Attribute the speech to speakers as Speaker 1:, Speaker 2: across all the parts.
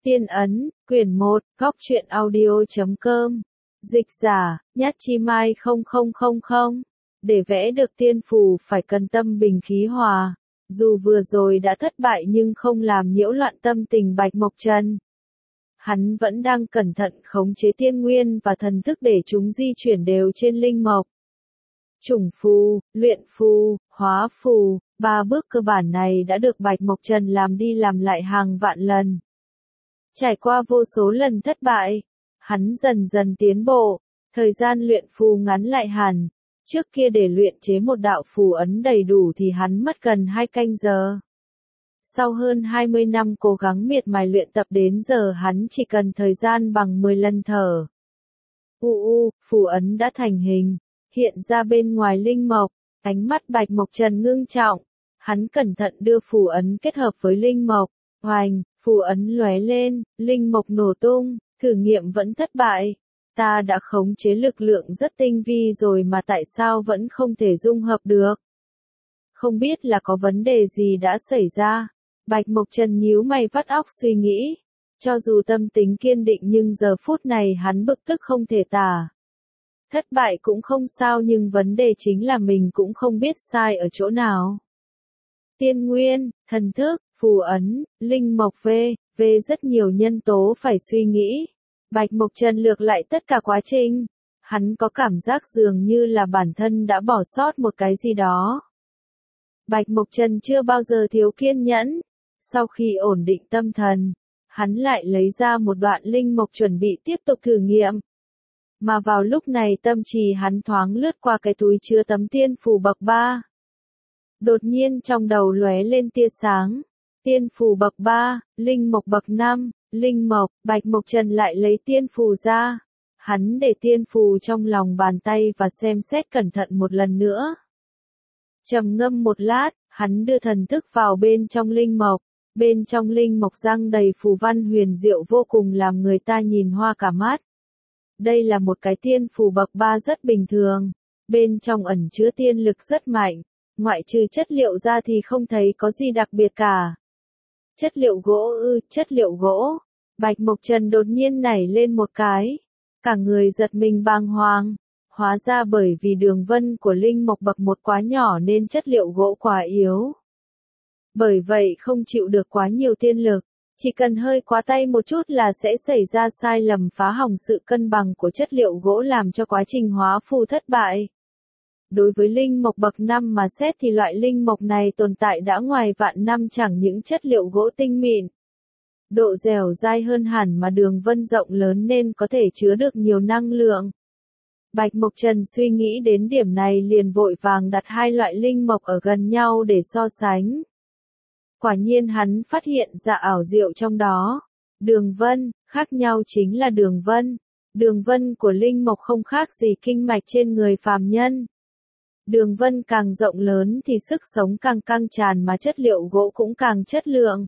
Speaker 1: Tiên ấn, quyển 1, góc truyện audio.com. Dịch giả, Nhát Chi Mai 0000. Để vẽ được tiên phù phải cần tâm bình khí hòa. Dù vừa rồi đã thất bại nhưng không làm nhiễu loạn tâm tình Bạch Mộc Trần. Hắn vẫn đang cẩn thận khống chế tiên nguyên và thần thức để chúng di chuyển đều trên linh mộc. Chủng phù, luyện phù, hóa phù, 3 bước cơ bản này đã được Bạch Mộc Trần làm đi làm lại hàng vạn lần. Trải qua vô số lần thất bại, hắn dần dần tiến bộ, thời gian luyện phù ngắn lại hẳn. Trước kia để luyện chế một đạo phù ấn đầy đủ thì hắn mất gần 2 canh giờ. Sau hơn 20 năm cố gắng miệt mài luyện tập đến giờ hắn chỉ cần thời gian bằng 10 lần thở. Phù ấn đã thành hình, hiện ra bên ngoài linh mộc, ánh mắt Bạch Mộc Trần ngưng trọng. Hắn cẩn thận đưa phù ấn kết hợp với linh mộc, oành, phù ấn lóe lên, linh mộc nổ tung, thử nghiệm vẫn thất bại. Ta đã khống chế lực lượng rất tinh vi rồi mà tại sao vẫn không thể dung hợp được? Không biết là có vấn đề gì đã xảy ra. Bạch Mộc Trần nhíu mày vắt óc suy nghĩ. Cho dù tâm tính kiên định nhưng giờ phút này hắn bực tức không thể tả. Thất bại cũng không sao nhưng vấn đề chính là mình cũng không biết sai ở chỗ nào. Tiên nguyên, thần thức, phù ấn, linh mộc v rất nhiều nhân tố phải suy nghĩ. Bạch Mộc Trần lược lại tất cả quá trình. Hắn có cảm giác dường như là bản thân đã bỏ sót một cái gì đó. Bạch Mộc Trần chưa bao giờ thiếu kiên nhẫn. Sau khi ổn định tâm thần, hắn lại lấy ra một đoạn linh mộc chuẩn bị tiếp tục thử nghiệm. Mà vào lúc này tâm trí hắn thoáng lướt qua cái túi chứa tấm tiên phù bậc 3. Đột nhiên trong đầu lóe lên tia sáng. Tiên phù bậc 3, linh mộc bậc 5, linh mộc, Bạch Mộc Trần lại lấy tiên phù ra. Hắn để tiên phù trong lòng bàn tay và xem xét cẩn thận một lần nữa. Trầm ngâm một lát, hắn đưa thần thức vào bên trong linh mộc. Bên trong linh mộc răng đầy phù văn huyền diệu vô cùng làm người ta nhìn hoa cả mắt. Đây là một cái tiên phù bậc 3 rất bình thường. Bên trong ẩn chứa tiên lực rất mạnh. Ngoại trừ chất liệu ra thì không thấy có gì đặc biệt cả. Chất liệu gỗ chất liệu gỗ. Bạch Mộc Trần đột nhiên nảy lên một cái. Cả người giật mình bàng hoàng. Hóa ra bởi vì đường vân của linh mộc bậc 1 quá nhỏ nên chất liệu gỗ quá yếu. Bởi vậy không chịu được quá nhiều tiên lực. Chỉ cần hơi quá tay một chút là sẽ xảy ra sai lầm phá hỏng sự cân bằng của chất liệu gỗ làm cho quá trình hóa phù thất bại. Đối với linh mộc bậc 5 mà xét thì loại linh mộc này tồn tại đã ngoài vạn năm chẳng những chất liệu gỗ tinh mịn. Độ dẻo dai hơn hẳn mà đường vân rộng lớn nên có thể chứa được nhiều năng lượng. Bạch Mộc Trần suy nghĩ đến điểm này liền vội vàng đặt hai loại linh mộc ở gần nhau để so sánh. Quả nhiên hắn phát hiện ra ảo diệu trong đó. Đường vân, khác nhau chính là đường vân. Đường vân của linh mộc không khác gì kinh mạch trên người phàm nhân. Đường vân càng rộng lớn thì sức sống càng căng tràn mà chất liệu gỗ cũng càng chất lượng.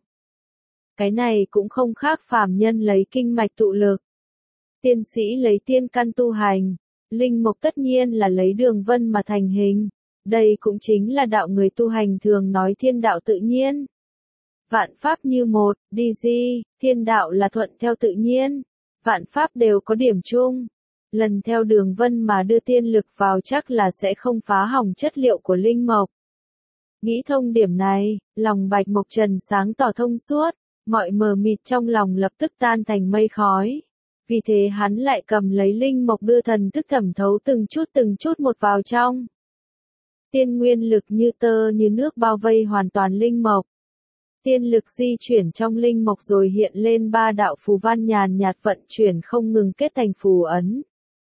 Speaker 1: Cái này cũng không khác phàm nhân lấy kinh mạch tụ lực. Tiên sĩ lấy tiên căn tu hành. Linh mộc tất nhiên là lấy đường vân mà thành hình. Đây cũng chính là đạo người tu hành thường nói thiên đạo tự nhiên. Vạn pháp như một, thiên đạo là thuận theo tự nhiên. Vạn pháp đều có điểm chung. Lần theo đường vân mà đưa tiên lực vào chắc là sẽ không phá hỏng chất liệu của linh mộc. Nghĩ thông điểm này, lòng Bạch Mộc Trần sáng tỏ thông suốt, mọi mờ mịt trong lòng lập tức tan thành mây khói. Vì thế hắn lại cầm lấy linh mộc đưa thần thức thẩm thấu từng chút một vào trong. Tiên nguyên lực như tơ như nước bao vây hoàn toàn linh mộc. Tiên lực di chuyển trong linh mộc rồi hiện lên 3 đạo phù văn nhàn nhạt vận chuyển không ngừng kết thành phù ấn.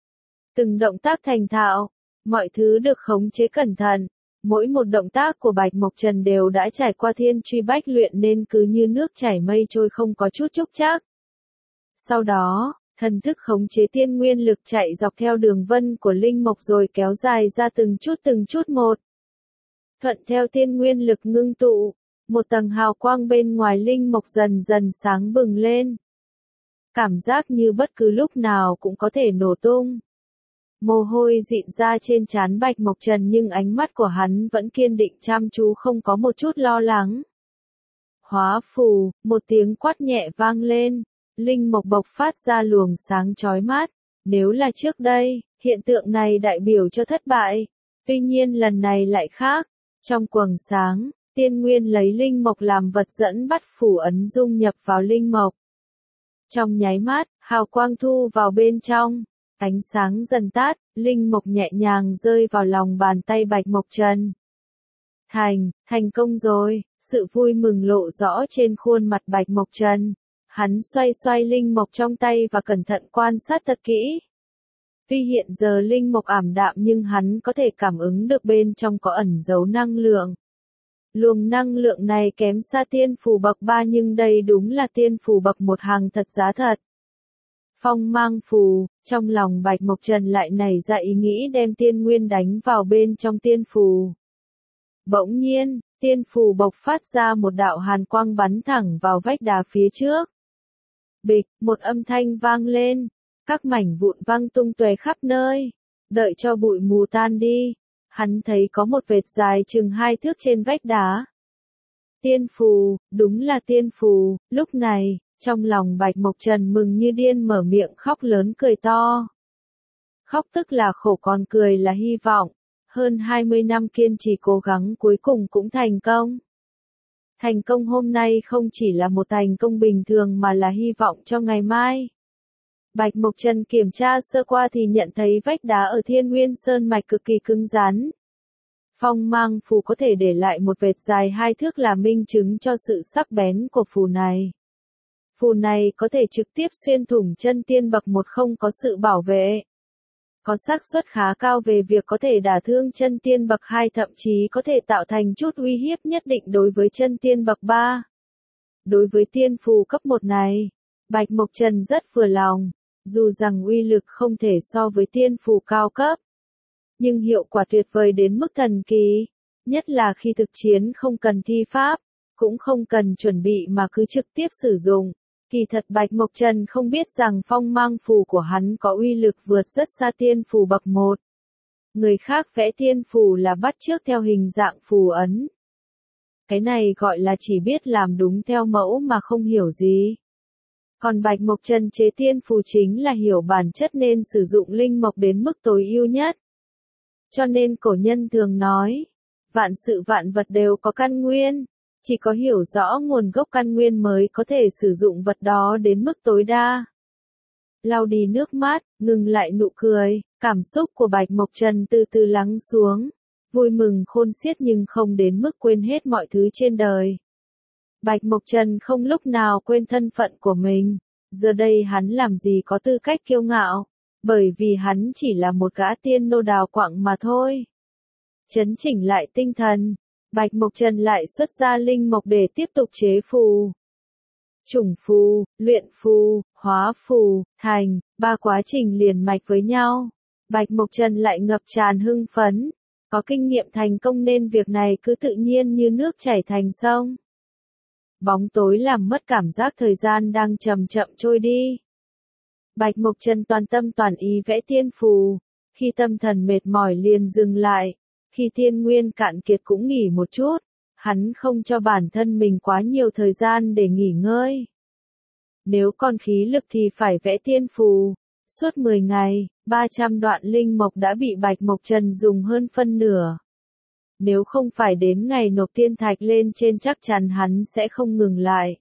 Speaker 1: Từng động tác thành thạo, mọi thứ được khống chế cẩn thận, mỗi một động tác của Bạch Mộc Trần đều đã trải qua thiên truy bách luyện nên cứ như nước chảy mây trôi không có chút trúc trắc. Sau đó, thần thức khống chế tiên nguyên lực chạy dọc theo đường vân của linh mộc rồi kéo dài ra từng chút một. Thuận theo tiên nguyên lực ngưng tụ, một tầng hào quang bên ngoài linh mộc dần dần sáng bừng lên. Cảm giác như bất cứ lúc nào cũng có thể nổ tung. Mồ hôi dịn ra trên trán Bạch Mộc Trần nhưng ánh mắt của hắn vẫn kiên định chăm chú không có một chút lo lắng. Hóa phù, một tiếng quát nhẹ vang lên. linh mộc bộc phát ra luồng sáng chói mắt. Nếu là trước đây, hiện tượng này đại biểu cho thất bại. Tuy nhiên lần này lại khác. Trong quầng sáng, tiên nguyên lấy linh mộc làm vật dẫn bắt phủ ấn dung nhập vào linh mộc. Trong nháy mắt, hào quang thu vào bên trong. Ánh sáng dần tắt, linh mộc nhẹ nhàng rơi vào lòng bàn tay Bạch Mộc Trần. Thành công rồi, sự vui mừng lộ rõ trên khuôn mặt Bạch Mộc Trần. Hắn xoay xoay linh mộc trong tay và cẩn thận quan sát thật kỹ. Tuy hiện giờ linh mộc ảm đạm nhưng hắn có thể cảm ứng được bên trong có ẩn giấu năng lượng. Luồng năng lượng này kém xa tiên phù bậc 3 nhưng đây đúng là tiên phù bậc 1 hàng thật giá thật. Phong mang phù, trong lòng Bạch Mộc Trần lại nảy ra ý nghĩ đem tiên nguyên đánh vào bên trong tiên phù. Bỗng nhiên, tiên phù bộc phát ra một đạo hàn quang bắn thẳng vào vách đá phía trước. Bịch, một âm thanh vang lên, các mảnh vụn văng tung tóe khắp nơi. Đợi cho bụi mù tan đi, hắn thấy có một vệt dài chừng 2 thước trên vách đá. Tiên phù, đúng là tiên phù. Lúc này, trong lòng Bạch Mộc Trần mừng như điên mở miệng khóc lớn cười to. Khóc tức là khổ còn cười là hy vọng. Hơn 20 năm kiên trì cố gắng cuối cùng cũng thành công. Thành công hôm nay không chỉ là một thành công bình thường mà là hy vọng cho ngày mai. Bạch Mộc Trần kiểm tra sơ qua thì nhận thấy vách đá ở Thiên Nguyên Sơn Mạch cực kỳ cứng rắn. Phong mang phù có thể để lại một vệt dài 2 thước là minh chứng cho sự sắc bén của phù này. Phù này có thể trực tiếp xuyên thủng chân tiên bậc 1 không có sự bảo vệ. Có xác suất khá cao về việc có thể đả thương chân tiên bậc 2 thậm chí có thể tạo thành chút uy hiếp nhất định đối với chân tiên bậc 3. Đối với tiên phù cấp 1 này, Bạch Mộc Trần rất vừa lòng, dù rằng uy lực không thể so với tiên phù cao cấp. Nhưng hiệu quả tuyệt vời đến mức thần kỳ, nhất là khi thực chiến không cần thi pháp, cũng không cần chuẩn bị mà cứ trực tiếp sử dụng. Kỳ thật Bạch Mộc Trần không biết rằng phong mang phù của hắn có uy lực vượt rất xa tiên phù bậc 1. Người khác vẽ tiên phù là bắt chước theo hình dạng phù ấn. Cái này gọi là chỉ biết làm đúng theo mẫu mà không hiểu gì. Còn Bạch Mộc Trần chế tiên phù chính là hiểu bản chất nên sử dụng linh mộc đến mức tối ưu nhất. Cho nên cổ nhân thường nói, vạn sự vạn vật đều có căn nguyên. Chỉ có hiểu rõ nguồn gốc căn nguyên mới có thể sử dụng vật đó đến mức tối đa. Lau đi nước mắt, ngừng lại nụ cười, cảm xúc của Bạch Mộc Trần từ từ lắng xuống. Vui mừng khôn xiết nhưng không đến mức quên hết mọi thứ trên đời. Bạch Mộc Trần không lúc nào quên thân phận của mình. Giờ đây hắn làm gì có tư cách kiêu ngạo. Bởi vì hắn chỉ là một gã tiên nô đào quặng mà thôi. Chấn chỉnh lại tinh thần. Bạch Mộc Trần lại xuất ra linh mộc để tiếp tục chế phù. Chủng phù, luyện phù, hóa phù, thành, 3 quá trình liền mạch với nhau. Bạch Mộc Trần lại ngập tràn hưng phấn. Có kinh nghiệm thành công nên việc này cứ tự nhiên như nước chảy thành sông. Bóng tối làm mất cảm giác thời gian đang chậm chậm trôi đi. Bạch Mộc Trần toàn tâm toàn ý vẽ tiên phù. Khi tâm thần mệt mỏi liền dừng lại. Khi tiên nguyên cạn kiệt cũng nghỉ một chút, hắn không cho bản thân mình quá nhiều thời gian để nghỉ ngơi. Nếu còn khí lực thì phải vẽ tiên phù. Suốt 10 ngày, 300 đoạn linh mộc đã bị Bạch Mộc Trần dùng hơn phân nửa. Nếu không phải đến ngày nộp tiên thạch lên trên chắc chắn hắn sẽ không ngừng lại.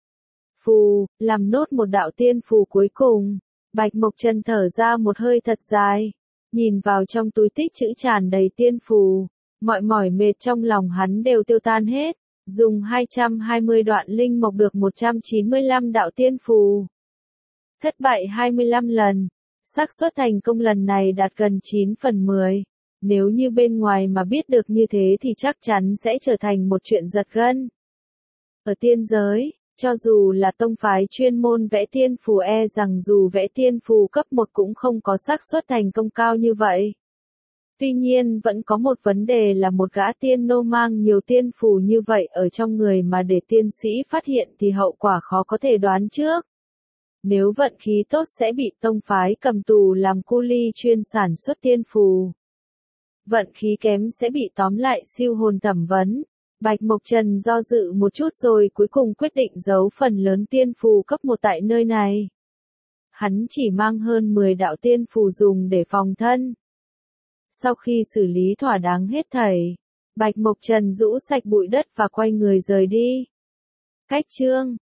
Speaker 1: Phù, làm nốt một đạo tiên phù cuối cùng. Bạch Mộc Trần thở ra một hơi thật dài. Nhìn vào trong túi tích trữ tràn đầy tiên phù, mọi mỏi mệt trong lòng hắn đều tiêu tan hết, dùng 220 đoạn linh mộc được 195 đạo tiên phù. Thất bại 25 lần, xác suất thành công lần này đạt gần 9 phần 10. Nếu như bên ngoài mà biết được như thế thì chắc chắn sẽ trở thành một chuyện giật gân. Ở tiên giới, cho dù là tông phái chuyên môn vẽ tiên phù rằng dù vẽ tiên phù cấp 1 cũng không có xác suất thành công cao như vậy. Tuy nhiên vẫn có một vấn đề là một gã tiên nô mang nhiều tiên phù như vậy ở trong người mà để tiên sĩ phát hiện thì hậu quả khó có thể đoán trước. Nếu vận khí tốt sẽ bị tông phái cầm tù làm cu li chuyên sản xuất tiên phù. Vận khí kém sẽ bị tóm lại siêu hồn thẩm vấn. Bạch Mộc Trần do dự một chút rồi cuối cùng quyết định giấu phần lớn tiên phù cấp 1 tại nơi này. Hắn chỉ mang hơn 10 đạo tiên phù dùng để phòng thân. Sau khi xử lý thỏa đáng hết thảy, Bạch Mộc Trần rũ sạch bụi đất và quay người rời đi. Cách chương